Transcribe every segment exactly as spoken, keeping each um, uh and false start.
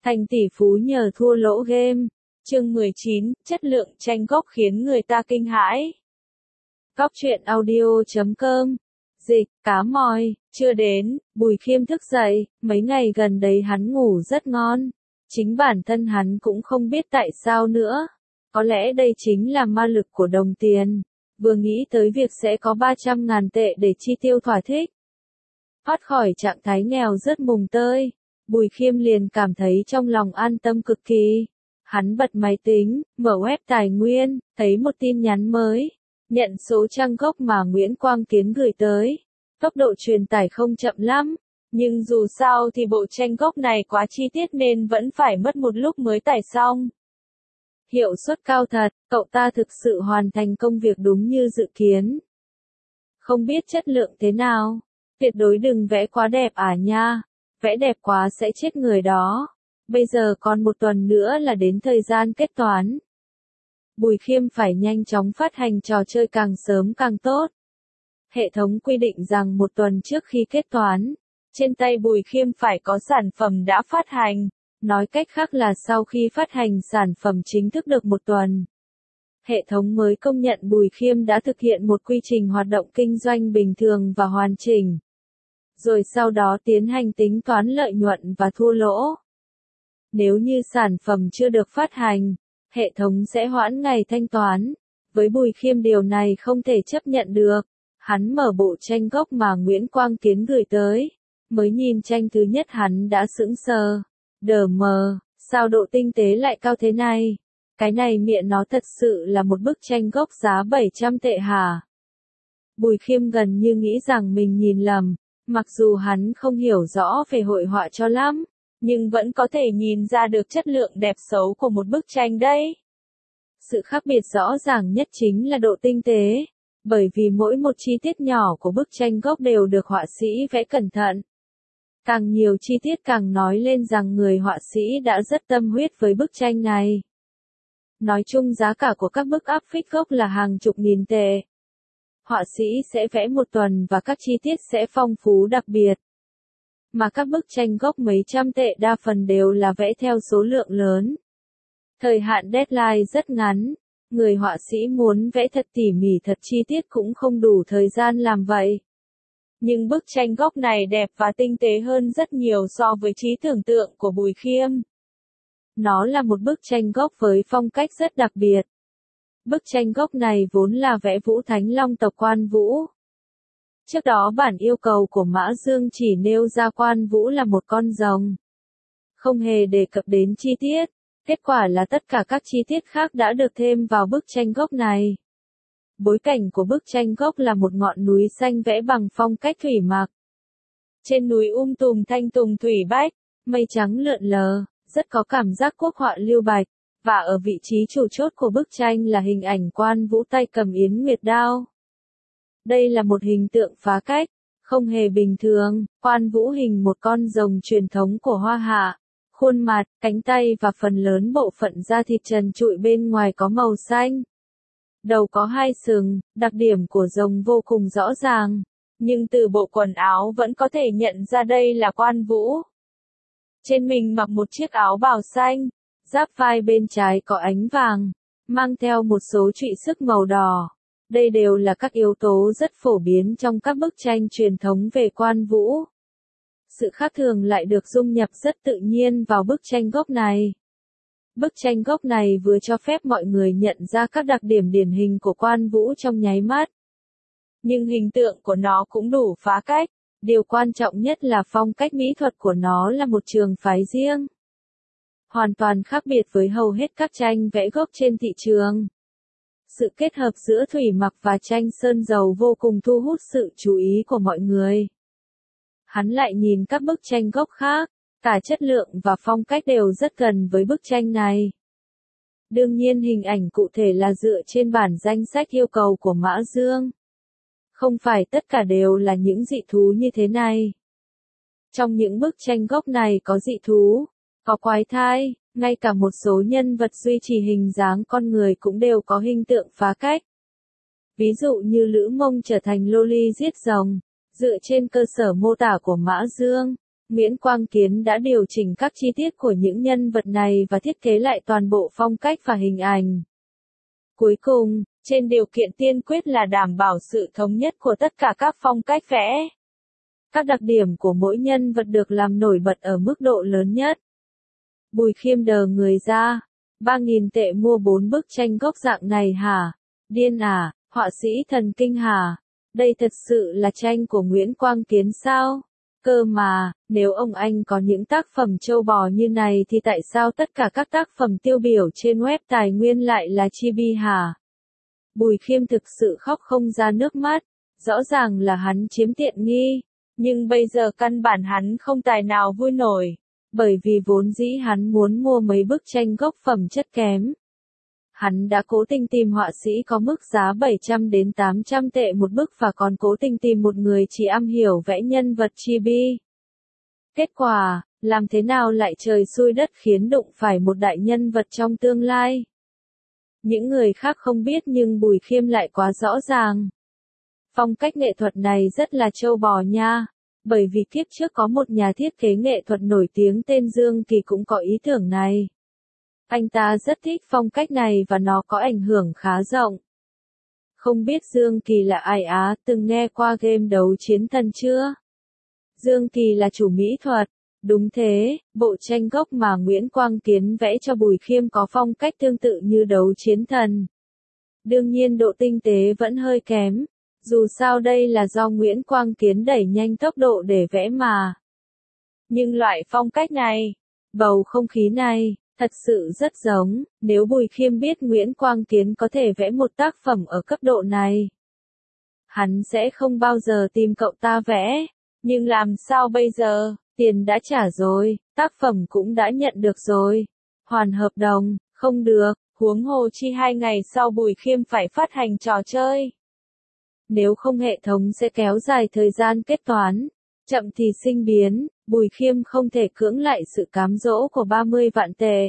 Thành tỷ phú nhờ thua lỗ game. Chương mười chín, chất lượng tranh gốc khiến người ta kinh hãi. Góc truyện audio chấm com. Dịch, cá mòi, chưa đến, Bùi Khiêm thức dậy, mấy ngày gần đây hắn ngủ rất ngon. Chính bản thân hắn cũng không biết tại sao nữa. Có lẽ đây chính là ma lực của đồng tiền. Vừa nghĩ tới việc sẽ có ba trăm ngàn tệ để chi tiêu thỏa thích. Thoát khỏi trạng thái nghèo rất mùng tơi. Bùi Khiêm liền cảm thấy trong lòng an tâm cực kỳ. Hắn bật máy tính, mở web tài nguyên, thấy một tin nhắn mới. Nhận số trang gốc mà Nguyễn Quang Tiến gửi tới. Tốc độ truyền tải không chậm lắm. Nhưng dù sao thì bộ tranh gốc này quá chi tiết nên vẫn phải mất một lúc mới tải xong. Hiệu suất cao thật, cậu ta thực sự hoàn thành công việc đúng như dự kiến. Không biết chất lượng thế nào. Tuyệt đối đừng vẽ quá đẹp à nha. Vẽ đẹp quá sẽ chết người đó. Bây giờ còn một tuần nữa là đến thời gian kết toán. Bùi Khiêm phải nhanh chóng phát hành trò chơi càng sớm càng tốt. Hệ thống quy định rằng một tuần trước khi kết toán, trên tay Bùi Khiêm phải có sản phẩm đã phát hành. Nói cách khác là sau khi phát hành sản phẩm chính thức được một tuần. Hệ thống mới công nhận Bùi Khiêm đã thực hiện một quy trình hoạt động kinh doanh bình thường và hoàn chỉnh. Rồi sau đó tiến hành tính toán lợi nhuận và thua lỗ. Nếu như sản phẩm chưa được phát hành, hệ thống sẽ hoãn ngày thanh toán. Với Bùi Khiêm điều này không thể chấp nhận được. Hắn mở bộ tranh gốc mà Nguyễn Quang Tiến gửi tới. Mới nhìn tranh thứ nhất hắn đã sững sờ. Đờ mờ, sao độ tinh tế lại cao thế này? Cái này miệng nó thật sự là một bức tranh gốc giá bảy trăm tệ hả? Bùi Khiêm gần như nghĩ rằng mình nhìn lầm. Mặc dù hắn không hiểu rõ về hội họa cho lắm, nhưng vẫn có thể nhìn ra được chất lượng đẹp xấu của một bức tranh đấy. Sự khác biệt rõ ràng nhất chính là độ tinh tế, bởi vì mỗi một chi tiết nhỏ của bức tranh gốc đều được họa sĩ vẽ cẩn thận. Càng nhiều chi tiết càng nói lên rằng người họa sĩ đã rất tâm huyết với bức tranh này. Nói chung giá cả của các bức áp phích gốc là hàng chục nghìn tệ. Họa sĩ sẽ vẽ một tuần và các chi tiết sẽ phong phú đặc biệt. Mà các bức tranh gốc mấy trăm tệ đa phần đều là vẽ theo số lượng lớn. Thời hạn deadline rất ngắn. Người họa sĩ muốn vẽ thật tỉ mỉ thật chi tiết cũng không đủ thời gian làm vậy. Nhưng bức tranh gốc này đẹp và tinh tế hơn rất nhiều so với trí tưởng tượng của Bùi Khiêm. Nó là một bức tranh gốc với phong cách rất đặc biệt. Bức tranh gốc này vốn là vẽ Vũ Thánh Long tộc Quan Vũ. Trước đó bản yêu cầu của Mã Dương chỉ nêu ra Quan Vũ là một con rồng. Không hề đề cập đến chi tiết. Kết quả là tất cả các chi tiết khác đã được thêm vào bức tranh gốc này. Bối cảnh của bức tranh gốc là một ngọn núi xanh vẽ bằng phong cách thủy mặc. Trên núi um tùm thanh tùng thủy bách, mây trắng lượn lờ, rất có cảm giác quốc họa Lưu Bạch. Và ở vị trí chủ chốt của bức tranh là hình ảnh Quan Vũ tay cầm yến nguyệt đao. Đây là một hình tượng phá cách, không hề bình thường. Quan Vũ hình một con rồng truyền thống của Hoa Hạ. Khuôn mặt, cánh tay và phần lớn bộ phận da thịt trần trụi bên ngoài có màu xanh. Đầu có hai sừng, đặc điểm của rồng vô cùng rõ ràng. Nhưng từ bộ quần áo vẫn có thể nhận ra đây là Quan Vũ. Trên mình mặc một chiếc áo bào xanh. Giáp vai bên trái có ánh vàng, mang theo một số trụy sức màu đỏ. Đây đều là các yếu tố rất phổ biến trong các bức tranh truyền thống về Quan Vũ. Sự khác thường lại được dung nhập rất tự nhiên vào bức tranh gốc này. Bức tranh gốc này vừa cho phép mọi người nhận ra các đặc điểm điển hình của Quan Vũ trong nháy mắt. Nhưng hình tượng của nó cũng đủ phá cách. Điều quan trọng nhất là phong cách mỹ thuật của nó là một trường phái riêng. Hoàn toàn khác biệt với hầu hết các tranh vẽ gốc trên thị trường. Sự kết hợp giữa thủy mặc và tranh sơn dầu vô cùng thu hút sự chú ý của mọi người. Hắn lại nhìn các bức tranh gốc khác, cả chất lượng và phong cách đều rất gần với bức tranh này. Đương nhiên hình ảnh cụ thể là dựa trên bản danh sách yêu cầu của Mã Dương. Không phải tất cả đều là những dị thú như thế này. Trong những bức tranh gốc này có dị thú. Có quái thai, ngay cả một số nhân vật duy trì hình dáng con người cũng đều có hình tượng phá cách. Ví dụ như Lữ Mông trở thành loli giết rồng, dựa trên cơ sở mô tả của Mã Dương, Nguyễn Quang Kiến đã điều chỉnh các chi tiết của những nhân vật này và thiết kế lại toàn bộ phong cách và hình ảnh. Cuối cùng, trên điều kiện tiên quyết là đảm bảo sự thống nhất của tất cả các phong cách vẽ. Các đặc điểm của mỗi nhân vật được làm nổi bật ở mức độ lớn nhất. Bùi Khiêm đờ người ra. ba nghìn tệ mua bốn bức tranh gốc dạng này hả? Điên à, họa sĩ thần kinh hả? Đây thật sự là tranh của Nguyễn Quang Kiến sao? Cơ mà, nếu ông anh có những tác phẩm châu bò như này thì tại sao tất cả các tác phẩm tiêu biểu trên web tài nguyên lại là chibi hả? Bùi Khiêm thực sự khóc không ra nước mắt. Rõ ràng là hắn chiếm tiện nghi. Nhưng bây giờ căn bản hắn không tài nào vui nổi. Bởi vì vốn dĩ hắn muốn mua mấy bức tranh gốc phẩm chất kém. Hắn đã cố tình tìm họa sĩ có mức giá bảy trăm đến tám trăm tệ một bức và còn cố tình tìm một người chỉ am hiểu vẽ nhân vật chibi. Kết quả, làm thế nào lại trời xui đất khiến đụng phải một đại nhân vật trong tương lai. Những người khác không biết nhưng Bùi Khiêm lại quá rõ ràng. Phong cách nghệ thuật này rất là châu bò nha. Bởi vì kiếp trước có một nhà thiết kế nghệ thuật nổi tiếng tên Dương Kỳ cũng có ý tưởng này. Anh ta rất thích phong cách này và nó có ảnh hưởng khá rộng. Không biết Dương Kỳ là ai á, từng nghe qua game Đấu Chiến Thần chưa? Dương Kỳ là chủ mỹ thuật. Đúng thế, bộ tranh gốc mà Nguyễn Quang Kiến vẽ cho Bùi Khiêm có phong cách tương tự như Đấu Chiến Thần. Đương nhiên độ tinh tế vẫn hơi kém. Dù sao đây là do Nguyễn Quang Kiến đẩy nhanh tốc độ để vẽ mà. Nhưng loại phong cách này, bầu không khí này, thật sự rất giống. Nếu Bùi Khiêm biết Nguyễn Quang Kiến có thể vẽ một tác phẩm ở cấp độ này, hắn sẽ không bao giờ tìm cậu ta vẽ. Nhưng làm sao bây giờ, tiền đã trả rồi, tác phẩm cũng đã nhận được rồi. Hoàn hợp đồng, không được, huống hồ chi hai ngày sau Bùi Khiêm phải phát hành trò chơi. Nếu không hệ thống sẽ kéo dài thời gian kết toán, chậm thì sinh biến, Bùi Khiêm không thể cưỡng lại sự cám dỗ của ba mươi vạn tệ.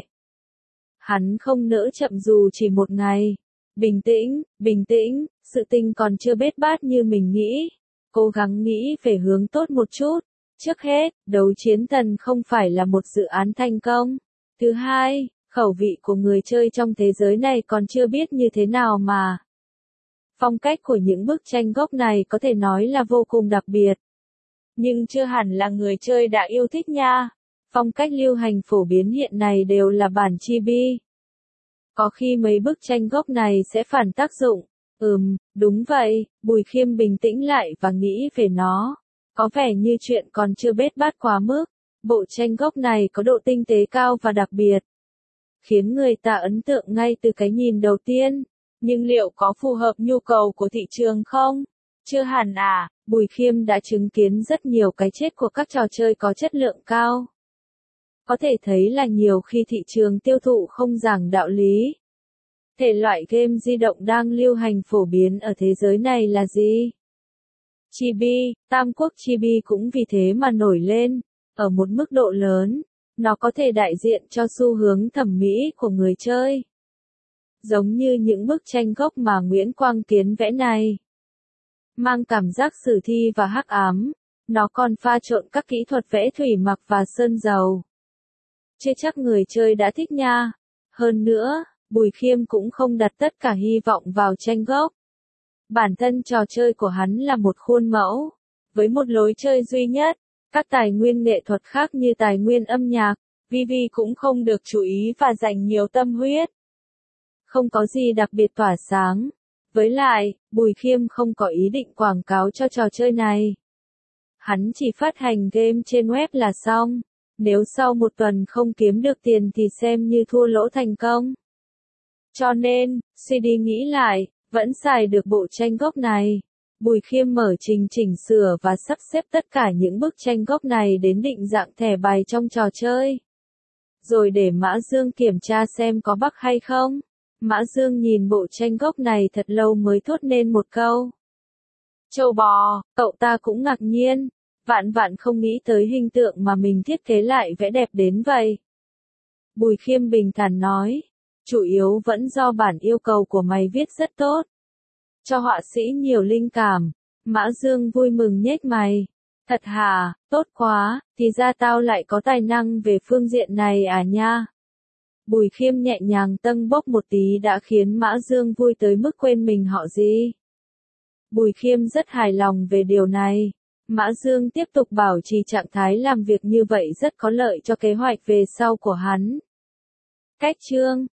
Hắn không nỡ chậm dù chỉ một ngày. Bình tĩnh, bình tĩnh, sự tình còn chưa bết bát như mình nghĩ. Cố gắng nghĩ về hướng tốt một chút. Trước hết, Đấu Chiến Thần không phải là một dự án thành công. Thứ hai, khẩu vị của người chơi trong thế giới này còn chưa biết như thế nào mà. Phong cách của những bức tranh gốc này có thể nói là vô cùng đặc biệt. Nhưng chưa hẳn là người chơi đã yêu thích nha. Phong cách lưu hành phổ biến hiện nay đều là bản chibi. Có khi mấy bức tranh gốc này sẽ phản tác dụng. Ừm, đúng vậy, Bùi Khiêm bình tĩnh lại và nghĩ về nó. Có vẻ như chuyện còn chưa bết bát quá mức. Bộ tranh gốc này có độ tinh tế cao và đặc biệt, khiến người ta ấn tượng ngay từ cái nhìn đầu tiên. Nhưng liệu có phù hợp nhu cầu của thị trường không? Chưa hẳn à, Bùi Khiêm đã chứng kiến rất nhiều cái chết của các trò chơi có chất lượng cao. Có thể thấy là nhiều khi thị trường tiêu thụ không giảng đạo lý. Thể loại game di động đang lưu hành phổ biến ở thế giới này là gì? Chibi, Tam Quốc Chibi cũng vì thế mà nổi lên. Ở một mức độ lớn, nó có thể đại diện cho xu hướng thẩm mỹ của người chơi. Giống như những bức tranh gốc mà Nguyễn Quang Kiến vẽ này. Mang cảm giác sử thi và hắc ám, nó còn pha trộn các kỹ thuật vẽ thủy mặc và sơn dầu. Chưa chắc người chơi đã thích nha. Hơn nữa, Bùi Khiêm cũng không đặt tất cả hy vọng vào tranh gốc. Bản thân trò chơi của hắn là một khuôn mẫu, với một lối chơi duy nhất. Các tài nguyên nghệ thuật khác như tài nguyên âm nhạc, vê vê cũng không được chú ý và dành nhiều tâm huyết. Không có gì đặc biệt tỏa sáng. Với lại, Bùi Khiêm không có ý định quảng cáo cho trò chơi này. Hắn chỉ phát hành game trên web là xong. Nếu sau một tuần không kiếm được tiền thì xem như thua lỗ thành công. Cho nên, xê đê nghĩ lại, vẫn xài được bộ tranh gốc này. Bùi Khiêm mở trình chỉnh sửa và sắp xếp tất cả những bức tranh gốc này đến định dạng thẻ bài trong trò chơi. Rồi để Mã Dương kiểm tra xem có bug hay không. Mã Dương nhìn bộ tranh gốc này thật lâu mới thốt nên một câu. Châu bò, cậu ta cũng ngạc nhiên. Vạn vạn không nghĩ tới hình tượng mà mình thiết kế lại vẽ đẹp đến vậy. Bùi Khiêm bình thản nói. Chủ yếu vẫn do bản yêu cầu của mày viết rất tốt. Cho họa sĩ nhiều linh cảm. Mã Dương vui mừng nhếch mày. Thật hả, tốt quá, thì ra tao lại có tài năng về phương diện này à nha. Bùi Khiêm nhẹ nhàng tâng bốc một tí đã khiến Mã Dương vui tới mức quên mình họ gì. Bùi Khiêm rất hài lòng về điều này. Mã Dương tiếp tục bảo trì trạng thái làm việc như vậy rất có lợi cho kế hoạch về sau của hắn. Cách chương